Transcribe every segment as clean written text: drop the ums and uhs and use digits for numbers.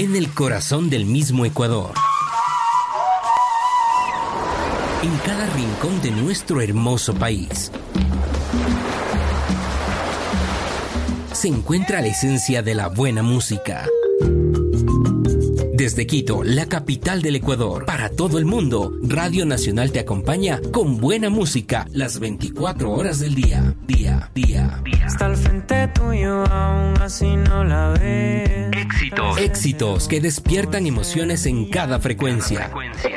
en el corazón del mismo Ecuador. En cada rincón de nuestro hermoso país se encuentra la esencia de la buena música. Desde Quito, la capital del Ecuador, para todo el mundo, Radio Nacional te acompaña con buena música las 24 horas del día. Está al frente tuyo, aún así no la ves. Éxitos que despiertan emociones en cada frecuencia.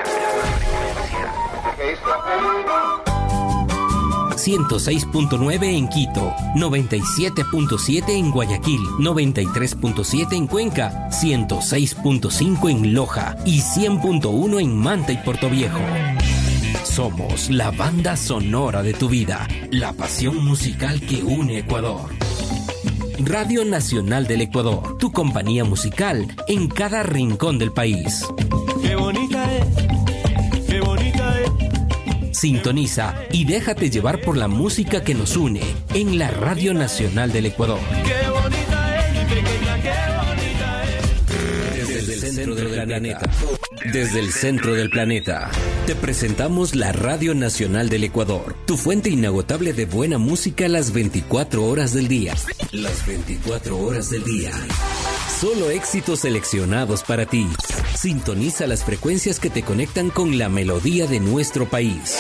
106.9 en Quito, 97.7 en Guayaquil, 93.7 en Cuenca, 106.5 en Loja y 100.1 en Manta y Portoviejo. Somos la banda sonora de tu vida, la pasión musical que une Ecuador. Radio Nacional del Ecuador, tu compañía musical en cada rincón del país. Qué bonita es, qué bonita es. Sintoniza y déjate llevar por la música que nos une en la Radio Nacional del Ecuador. Qué bonita es, mi pequeña, qué bonita es. Desde el centro del planeta. Desde el centro del planeta. Te presentamos la Radio Nacional del Ecuador, tu fuente inagotable de buena música las 24 horas del día. Las 24 horas del día. Solo éxitos seleccionados para ti. Sintoniza las frecuencias que te conectan con la melodía de nuestro país.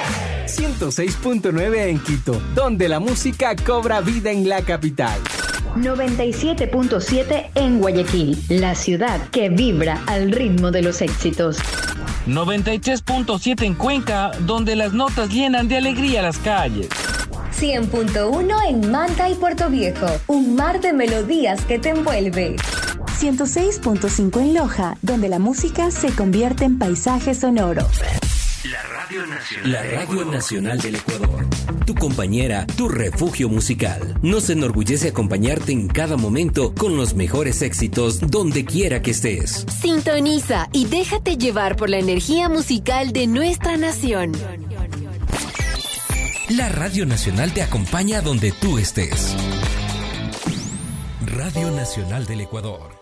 106.9 en Quito, donde la música cobra vida en la capital. 97.7 en Guayaquil, la ciudad que vibra al ritmo de los éxitos. 93.7 en Cuenca, donde las notas llenan de alegría las calles. 100.1 en Manta y Portoviejo, un mar de melodías que te envuelve. 106.5 en Loja, donde la música se convierte en paisaje sonoro. La Radio Nacional del Ecuador, tu compañera, tu refugio musical. Nos enorgullece acompañarte en cada momento con los mejores éxitos donde quiera que estés. Sintoniza y déjate llevar por la energía musical de nuestra nación. La Radio Nacional te acompaña donde tú estés. Radio Nacional del Ecuador.